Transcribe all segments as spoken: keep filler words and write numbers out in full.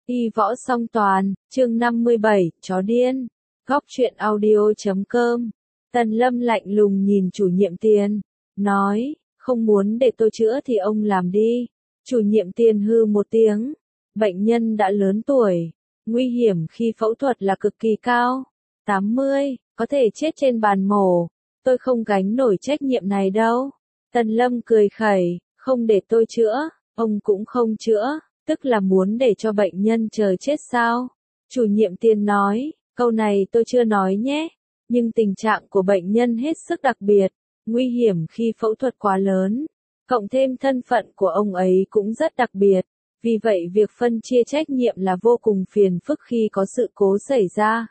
Y võ song toàn, chương năm mươi bảy, chó điên. Góc truyện audio chấm com. Tần Lâm lạnh lùng nhìn chủ nhiệm Tiền, nói, không muốn để tôi chữa thì ông làm đi. Chủ nhiệm Tiền hư một tiếng, bệnh nhân đã lớn tuổi, nguy hiểm khi phẫu thuật là cực kỳ cao, tám mươi, có thể chết trên bàn mổ, tôi không gánh nổi trách nhiệm này đâu. Tần Lâm cười khẩy, không để tôi chữa, ông cũng không chữa, tức là muốn để cho bệnh nhân chờ chết sao? Chủ nhiệm Tiền nói, câu này tôi chưa nói nhé, nhưng tình trạng của bệnh nhân hết sức đặc biệt, nguy hiểm khi phẫu thuật quá lớn, cộng thêm thân phận của ông ấy cũng rất đặc biệt, vì vậy việc phân chia trách nhiệm là vô cùng phiền phức khi có sự cố xảy ra.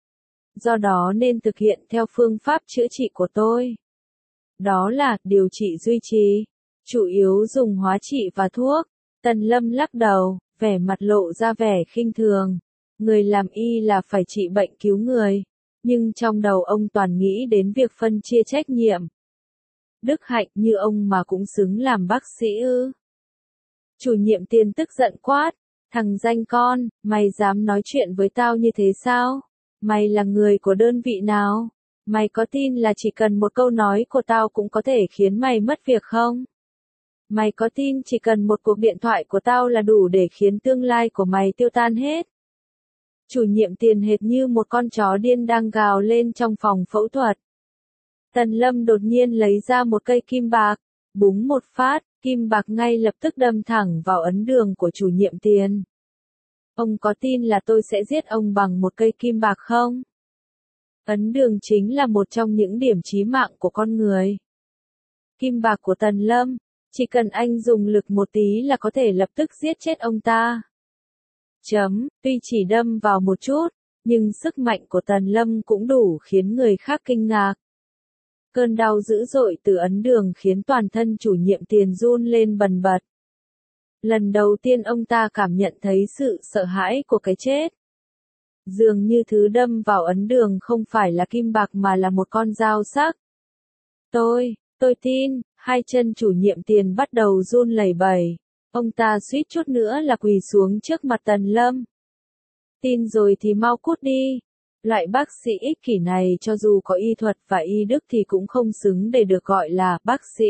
Do đó nên thực hiện theo phương pháp chữa trị của tôi. Đó là điều trị duy trì, chủ yếu dùng hóa trị và thuốc. Tần Lâm lắc đầu, vẻ mặt lộ ra vẻ khinh thường. Người làm y là phải trị bệnh cứu người, nhưng trong đầu ông toàn nghĩ đến việc phân chia trách nhiệm. Đức hạnh như ông mà cũng xứng làm bác sĩ ư? Chủ nhiệm Tiền tức giận quát, thằng danh con, mày dám nói chuyện với tao như thế sao? Mày là người của đơn vị nào? Mày có tin là chỉ cần một câu nói của tao cũng có thể khiến mày mất việc không? Mày có tin chỉ cần một cuộc điện thoại của tao là đủ để khiến tương lai của mày tiêu tan hết? Chủ nhiệm Tiền hệt như một con chó điên đang gào lên trong phòng phẫu thuật. Tần Lâm đột nhiên lấy ra một cây kim bạc, búng một phát, kim bạc ngay lập tức đâm thẳng vào ấn đường của chủ nhiệm Tiền. Ông có tin là tôi sẽ giết ông bằng một cây kim bạc không? Ấn đường chính là một trong những điểm chí mạng của con người. Kim bạc của Tần Lâm, chỉ cần anh dùng lực một tí là có thể lập tức giết chết ông ta. Chấm, tuy chỉ đâm vào một chút, nhưng sức mạnh của Tần Lâm cũng đủ khiến người khác kinh ngạc. Cơn đau dữ dội từ ấn đường khiến toàn thân chủ nhiệm Tiền run lên bần bật. Lần đầu tiên ông ta cảm nhận thấy sự sợ hãi của cái chết. Dường như thứ đâm vào ấn đường không phải là kim bạc mà là một con dao sắc. Tôi, tôi tin, hai chân chủ nhiệm Tiền bắt đầu run lẩy bẩy. Ông ta suýt chút nữa là quỳ xuống trước mặt Tần Lâm. Tin rồi thì mau cút đi. Loại bác sĩ ích kỷ này cho dù có y thuật và y đức thì cũng không xứng để được gọi là bác sĩ.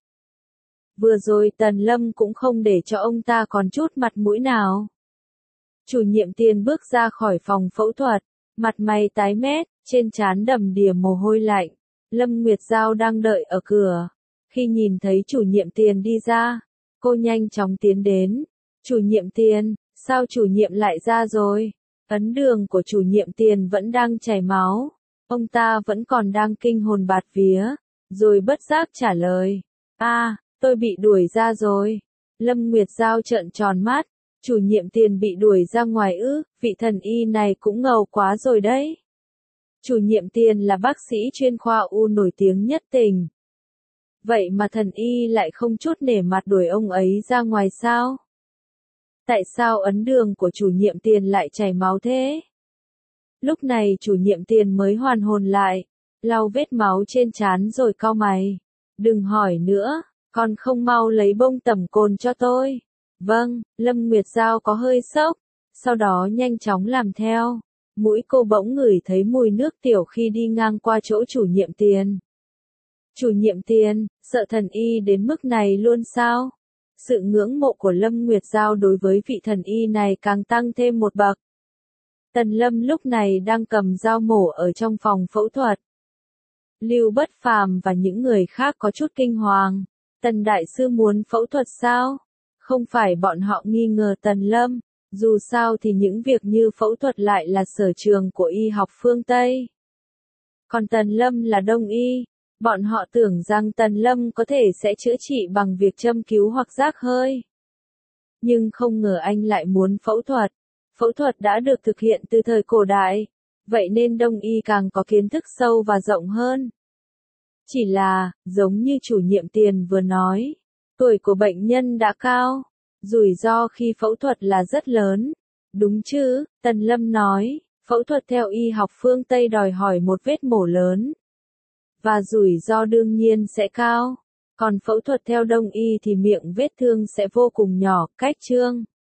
Vừa rồi Tần Lâm cũng không để cho ông ta còn chút mặt mũi nào. Chủ nhiệm Tiền bước ra khỏi phòng phẫu thuật, mặt mày tái mét, trên trán đầm đìa mồ hôi lạnh. Lâm Nguyệt Giao đang đợi ở cửa. Khi nhìn thấy chủ nhiệm Tiền đi ra, cô nhanh chóng tiến đến. Chủ nhiệm Tiền, sao chủ nhiệm lại ra rồi? Ấn đường của chủ nhiệm Tiền vẫn đang chảy máu. Ông ta vẫn còn đang kinh hồn bạt vía, rồi bất giác trả lời. A, à, tôi bị đuổi ra rồi. Lâm Nguyệt Giao trợn tròn mắt. Chủ nhiệm Tiền bị đuổi ra ngoài ư, vị thần y này cũng ngầu quá rồi đấy. Chủ nhiệm Tiền là bác sĩ chuyên khoa U nổi tiếng nhất tỉnh. Vậy mà thần y lại không chút nể mặt đuổi ông ấy ra ngoài sao? Tại sao ấn đường của chủ nhiệm Tiền lại chảy máu thế? Lúc này chủ nhiệm Tiền mới hoàn hồn lại, lau vết máu trên trán rồi cau mày. Đừng hỏi nữa, còn không mau lấy bông tẩm cồn cho tôi. Vâng, Lâm Nguyệt Giao có hơi sốc, sau đó nhanh chóng làm theo. Mũi cô bỗng ngửi thấy mùi nước tiểu khi đi ngang qua chỗ chủ nhiệm Tiền. Chủ nhiệm Tiền, sợ thần y đến mức này luôn sao? Sự ngưỡng mộ của Lâm Nguyệt Giao đối với vị thần y này càng tăng thêm một bậc. Tần Lâm lúc này đang cầm dao mổ ở trong phòng phẫu thuật. Lưu Bất Phàm và những người khác có chút kinh hoàng. Tần Đại Sư muốn phẫu thuật sao? Không phải bọn họ nghi ngờ Tần Lâm, dù sao thì những việc như phẫu thuật lại là sở trường của y học phương Tây. Còn Tần Lâm là Đông y, bọn họ tưởng rằng Tần Lâm có thể sẽ chữa trị bằng việc châm cứu hoặc rác hơi. Nhưng không ngờ anh lại muốn phẫu thuật. Phẫu thuật đã được thực hiện từ thời cổ đại, vậy nên Đông y càng có kiến thức sâu và rộng hơn. Chỉ là, giống như chủ nhiệm Tiền vừa nói, tuổi của bệnh nhân đã cao, rủi ro khi phẫu thuật là rất lớn. Đúng chứ, Tần Lâm nói, phẫu thuật theo y học phương Tây đòi hỏi một vết mổ lớn. Và rủi ro đương nhiên sẽ cao. Còn phẫu thuật theo Đông y thì miệng vết thương sẽ vô cùng nhỏ, cách trương.